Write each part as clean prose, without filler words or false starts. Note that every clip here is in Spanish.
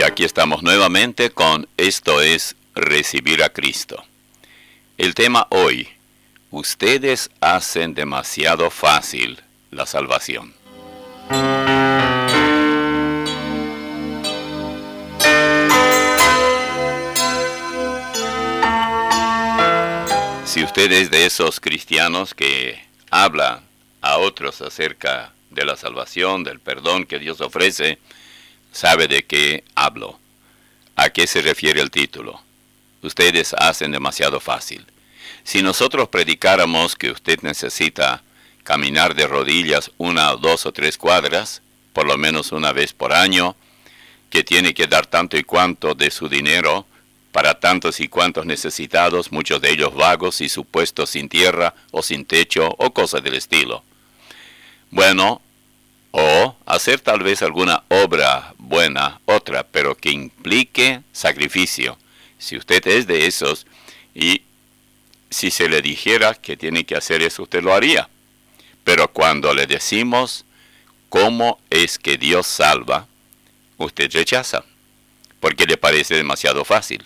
aquí estamos nuevamente con Esto es Recibir a Cristo. El tema hoy, ustedes hacen demasiado fácil la salvación. Si usted es de esos cristianos que habla a otros acerca de la salvación, del perdón que Dios ofrece, sabe de qué hablo. ¿A qué se refiere el título? Ustedes hacen demasiado fácil. Si nosotros predicáramos que usted necesita caminar de rodillas 1, 2 o 3 cuadras, por lo menos una vez por año, que tiene que dar tanto y cuanto de su dinero para tantos y cuantos necesitados, muchos de ellos vagos y supuestos sin tierra o sin techo o cosas del estilo. Bueno, o hacer tal vez alguna obra buena, otra, pero que implique sacrificio. Si usted es de esos, y si se le dijera que tiene que hacer eso, usted lo haría. Pero cuando le decimos cómo es que Dios salva, usted rechaza, porque le parece demasiado fácil.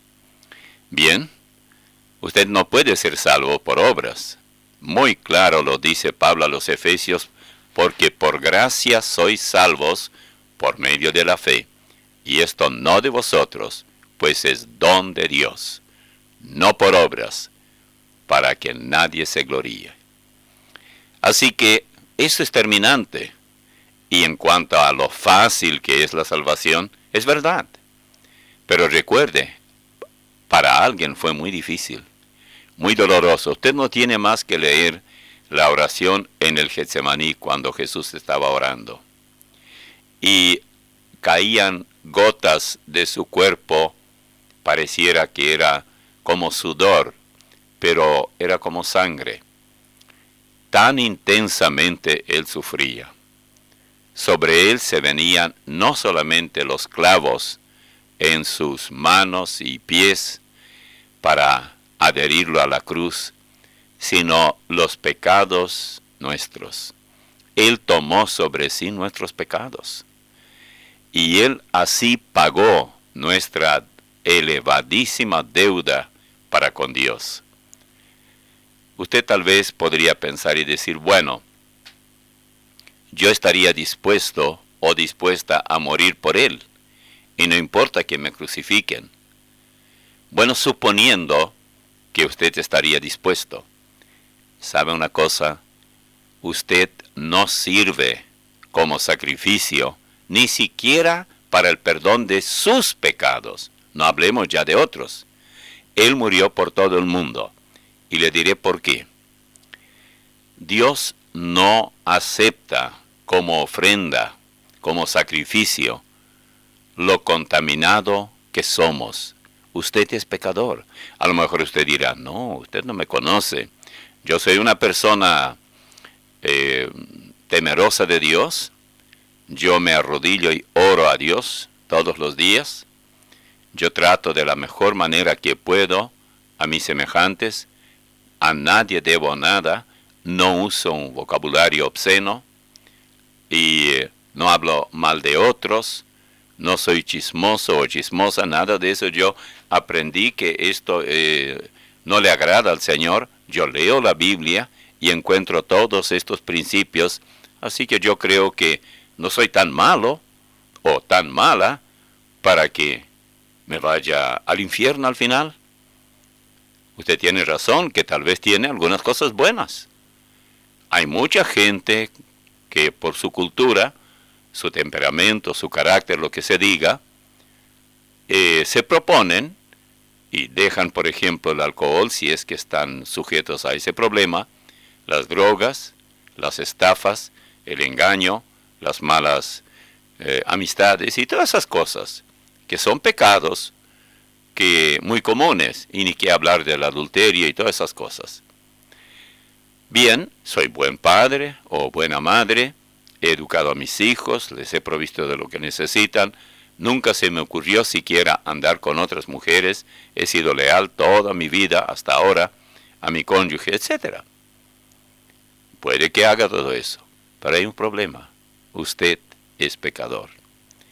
Bien, usted no puede ser salvo por obras. Muy claro lo dice Pablo a los Efesios, porque por gracia sois salvos por medio de la fe, y esto no de vosotros, pues es don de Dios, no por obras, para que nadie se gloríe. Así que eso es terminante, y en cuanto a lo fácil que es la salvación, es verdad. Pero recuerde, para alguien fue muy difícil, muy doloroso. Usted no tiene más que leer la oración en el Getsemaní cuando Jesús estaba orando. Y caían gotas de su cuerpo, pareciera que era como sudor, pero era como sangre. Tan intensamente él sufría. Sobre él se venían no solamente los clavos en sus manos y pies para adherirlo a la cruz, sino los pecados nuestros. Él tomó sobre sí nuestros pecados. Y Él así pagó nuestra elevadísima deuda para con Dios. Usted tal vez podría pensar y decir, bueno, yo estaría dispuesto o dispuesta a morir por Él, y no importa que me crucifiquen. Bueno, suponiendo que usted estaría dispuesto. ¿Sabe una cosa? Usted no sirve como sacrificio, ni siquiera para el perdón de sus pecados. No hablemos ya de otros. Él murió por todo el mundo. Y le diré por qué. Dios no acepta como ofrenda, como sacrificio, lo contaminado que somos. Usted es pecador. A lo mejor usted dirá, no, usted no me conoce. Yo soy una persona temerosa de Dios. Yo me arrodillo y oro a Dios todos los días. Yo trato de la mejor manera que puedo a mis semejantes. A nadie debo nada. No uso un vocabulario obsceno. Y no hablo mal de otros. No soy chismoso o chismosa, nada de eso. Yo aprendí que esto no le agrada al Señor. Yo leo la Biblia y encuentro todos estos principios. Así que yo creo que no soy tan malo o tan mala para que me vaya al infierno al final. Usted tiene razón que tal vez tiene algunas cosas buenas. Hay mucha gente que por su cultura, su temperamento, su carácter, lo que se diga, se proponen y dejan, por ejemplo, el alcohol, si es que están sujetos a ese problema, las drogas, las estafas, el engaño, las malas amistades y todas esas cosas, que son pecados que muy comunes, y ni que hablar del adulterio y todas esas cosas. Bien, soy buen padre o buena madre, he educado a mis hijos, les he provisto de lo que necesitan, nunca se me ocurrió siquiera andar con otras mujeres, he sido leal toda mi vida hasta ahora a mi cónyuge, etc. Puede que haga todo eso, pero hay un problema, usted es pecador.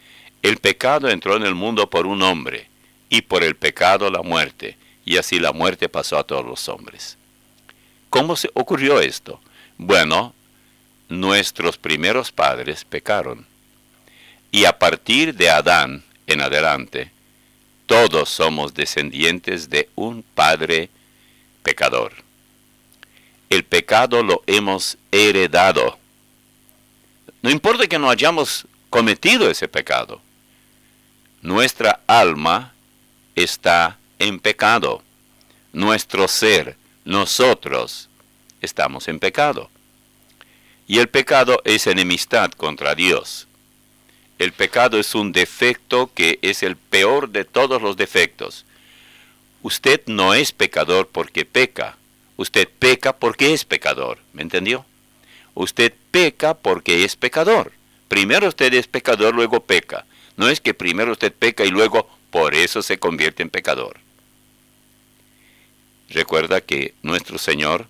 El pecado entró en el mundo por un hombre, y por el pecado la muerte, y así la muerte pasó a todos los hombres. ¿Cómo se ocurrió esto? Bueno, nuestros primeros padres pecaron. Y a partir de Adán en adelante, todos somos descendientes de un padre pecador. El pecado lo hemos heredado. No importa que no hayamos cometido ese pecado. Nuestra alma está en pecado. Nuestro ser, nosotros, estamos en pecado. Y el pecado es enemistad contra Dios. El pecado es un defecto que es el peor de todos los defectos. Usted no es pecador porque peca. Usted peca porque es pecador. ¿Me entendió? Usted peca porque es pecador. Primero usted es pecador, luego peca. No es que primero usted peca y luego por eso se convierte en pecador. Recuerda que nuestro Señor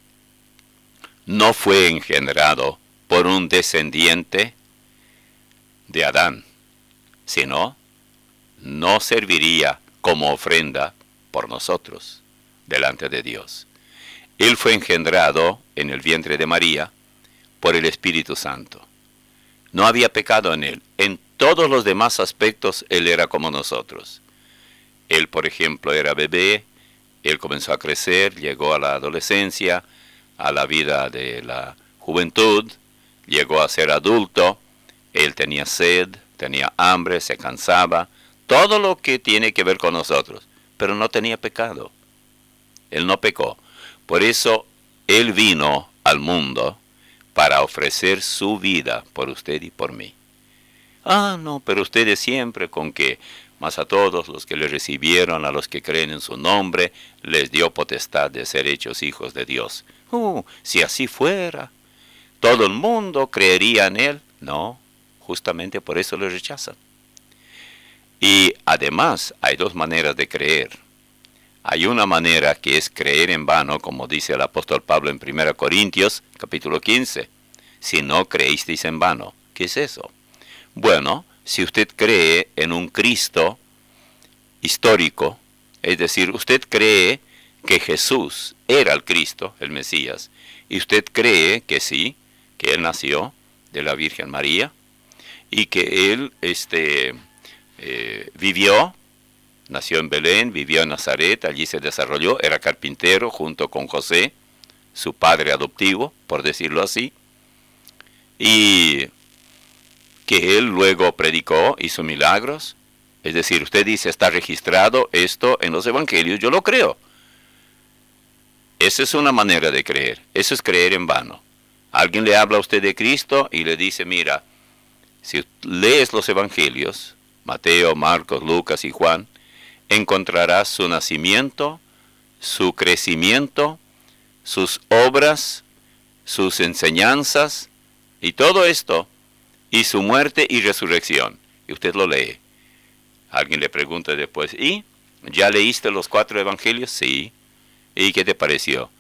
no fue engendrado por un descendiente de Adán, sino no serviría como ofrenda por nosotros delante de Dios. Él fue engendrado en el vientre de María por el Espíritu Santo. No había pecado en él. En todos los demás aspectos él era como nosotros. Él, por ejemplo, era bebé, él comenzó a crecer, llegó a la adolescencia, a la vida de la juventud, llegó a ser adulto, él tenía sed, tenía hambre, se cansaba, todo lo que tiene que ver con nosotros, pero no tenía pecado. Él no pecó. Por eso él vino al mundo para ofrecer su vida por usted y por mí. Ah, no, pero ustedes siempre con que, mas a todos los que le recibieron, a los que creen en su nombre, les dio potestad de ser hechos hijos de Dios. Si así fuera, ¿todo el mundo creería en él? No, justamente por eso lo rechazan. Y además hay dos maneras de creer. Hay una manera que es creer en vano, como dice el apóstol Pablo en 1 Corintios, capítulo 15. Si no creísteis en vano. ¿Qué es eso? Bueno, si usted cree en un Cristo histórico, es decir, usted cree que Jesús era el Cristo, el Mesías, y usted cree que sí, que Él nació de la Virgen María, y que Él vivió, nació en Belén, vivió en Nazaret, allí se desarrolló, era carpintero junto con José, su padre adoptivo, por decirlo así, y que él luego predicó, hizo milagros. Es decir, usted dice, está registrado esto en los evangelios, yo lo creo. Esa es una manera de creer, eso es creer en vano. Alguien le habla a usted de Cristo y le dice, mira, si lees los evangelios, Mateo, Marcos, Lucas y Juan, encontrarás su nacimiento, su crecimiento, sus obras, sus enseñanzas y todo esto, y su muerte y resurrección. Y usted lo lee. Alguien le pregunta después, ¿y ya leíste los 4 evangelios? Sí. ¿Y qué te pareció?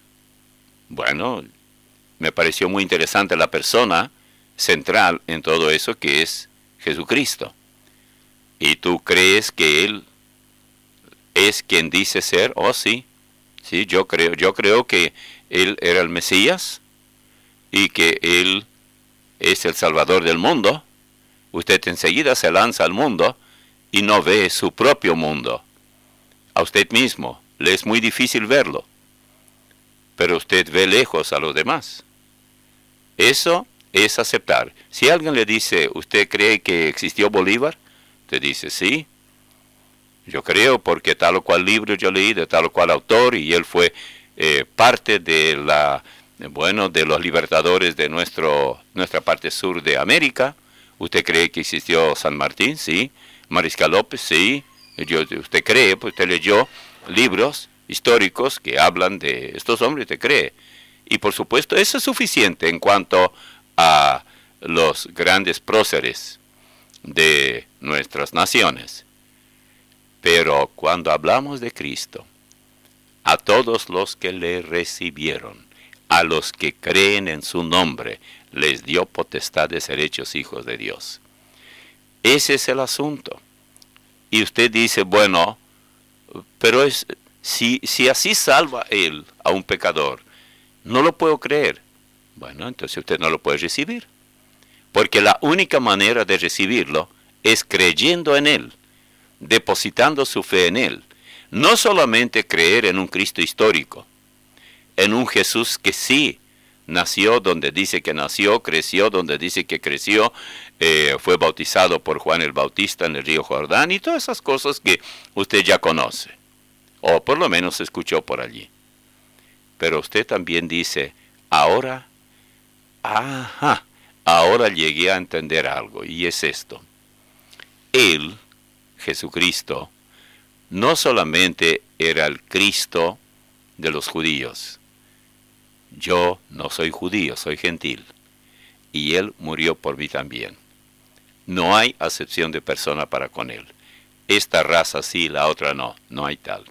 Bueno, me pareció muy interesante la persona central en todo eso, que es Jesucristo. ¿Y tú crees que Él es quien dice ser? Oh, sí. Sí, yo creo que Él era el Mesías y que Él es el Salvador del mundo. Usted enseguida se lanza al mundo y no ve su propio mundo. A usted mismo le es muy difícil verlo, pero usted ve lejos a los demás. Eso es aceptar. Si alguien le dice, ¿usted cree que existió Bolívar? Usted dice, sí. Yo creo porque tal o cual libro yo leí de tal o cual autor y él fue parte de de los libertadores de nuestra parte sur de América. ¿Usted cree que existió San Martín? Sí. Mariscal López, sí. Usted cree, pues usted leyó libros históricos que hablan de estos hombres, usted cree. Y por supuesto, eso es suficiente en cuanto a los grandes próceres de nuestras naciones. Pero cuando hablamos de Cristo, a todos los que le recibieron, a los que creen en su nombre, les dio potestad de ser hechos hijos de Dios. Ese es el asunto. Y usted dice, bueno, pero si así salva Él a un pecador, no lo puedo creer. Bueno, entonces usted no lo puede recibir. Porque la única manera de recibirlo es creyendo en Él, depositando su fe en Él. No solamente creer en un Cristo histórico, en un Jesús que sí nació donde dice que nació, creció donde dice que creció, fue bautizado por Juan el Bautista en el río Jordán y todas esas cosas que usted ya conoce, o por lo menos escuchó por allí. Pero usted también dice, ahora llegué a entender algo, y es esto. Él, Jesucristo, no solamente era el Cristo de los judíos. Yo no soy judío, soy gentil. Y Él murió por mí también. No hay acepción de persona para con Él. Esta raza sí, la otra no. No hay tal.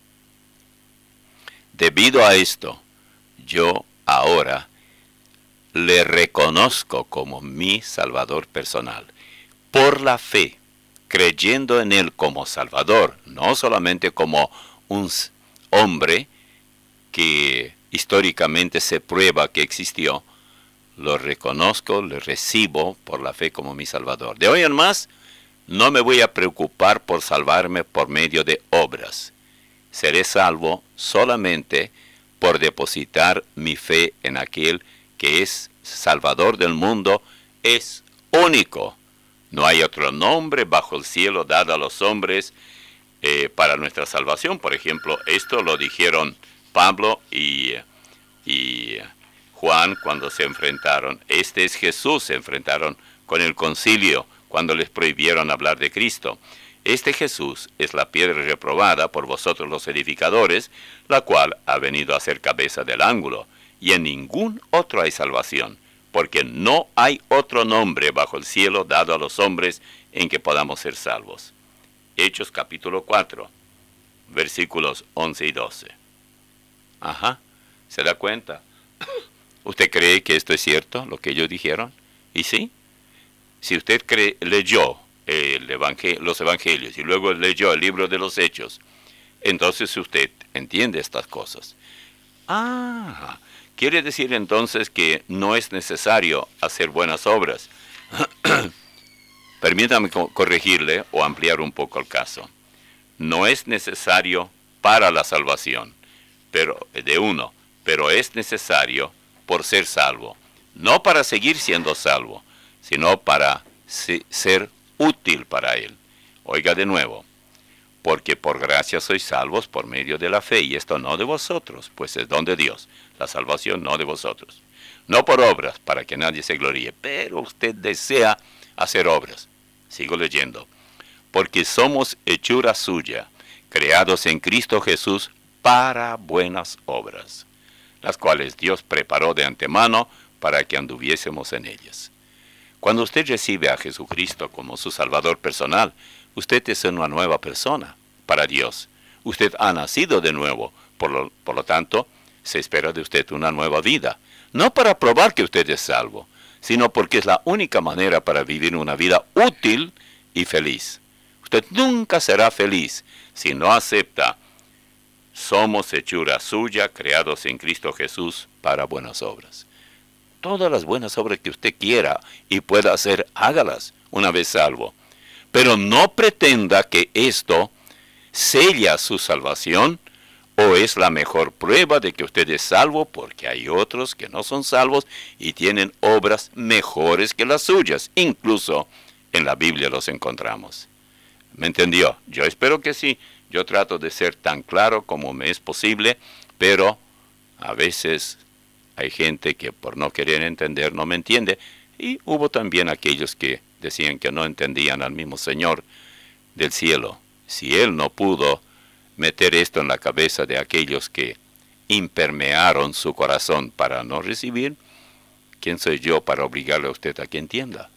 Debido a esto, yo ahora le reconozco como mi Salvador personal. Por la fe, creyendo en Él como Salvador, no solamente como un hombre que históricamente se prueba que existió, lo reconozco, le recibo por la fe como mi Salvador. De hoy en más, no me voy a preocupar por salvarme por medio de obras. Seré salvo solamente por depositar mi fe en aquel que es Salvador del mundo, es único. No hay otro nombre bajo el cielo dado a los hombres para nuestra salvación. Por ejemplo, esto lo dijeron Pablo y Juan cuando se enfrentaron. Este es Jesús, se enfrentaron con el concilio cuando les prohibieron hablar de Cristo. Este Jesús es la piedra reprobada por vosotros los edificadores, la cual ha venido a ser cabeza del ángulo, y en ningún otro hay salvación, porque no hay otro nombre bajo el cielo dado a los hombres en que podamos ser salvos. Hechos capítulo 4, versículos 11 y 12. ¿Se da cuenta? ¿Usted cree que esto es cierto, lo que ellos dijeron? ¿Y sí? Si usted leyó los evangelios y luego leyó el libro de los Hechos, entonces usted entiende estas cosas. Quiere decir entonces que no es necesario hacer buenas obras. Permítame corregirle o ampliar un poco el caso. No es necesario para la salvación, pero es necesario por ser salvo. No para seguir siendo salvo, sino para ser útil para Él. Oiga de nuevo. Porque por gracia sois salvos por medio de la fe, y esto no de vosotros, pues es don de Dios, la salvación no de vosotros. No por obras, para que nadie se gloríe, pero usted desea hacer obras. Sigo leyendo. Porque somos hechura suya, creados en Cristo Jesús para buenas obras, las cuales Dios preparó de antemano para que anduviésemos en ellas. Cuando usted recibe a Jesucristo como su Salvador personal, usted es una nueva persona para Dios. Usted ha nacido de nuevo, por lo tanto, se espera de usted una nueva vida. No para probar que usted es salvo, sino porque es la única manera para vivir una vida útil y feliz. Usted nunca será feliz si no acepta: somos hechura suya, creados en Cristo Jesús para buenas obras. Todas las buenas obras que usted quiera y pueda hacer, hágalas una vez salvo. Pero no pretenda que esto sella su salvación o es la mejor prueba de que usted es salvo, porque hay otros que no son salvos y tienen obras mejores que las suyas. Incluso en la Biblia los encontramos. ¿Me entendió? Yo espero que sí. Yo trato de ser tan claro como me es posible, pero a veces hay gente que por no querer entender no me entiende. Y hubo también aquellos que decían que no entendían al mismo Señor del cielo. Si Él no pudo meter esto en la cabeza de aquellos que impermearon su corazón para no recibir, ¿quién soy yo para obligarle a usted a que entienda?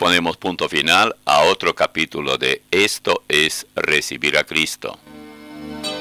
ponemos punto final a otro capítulo de Esto es Recibir a Cristo.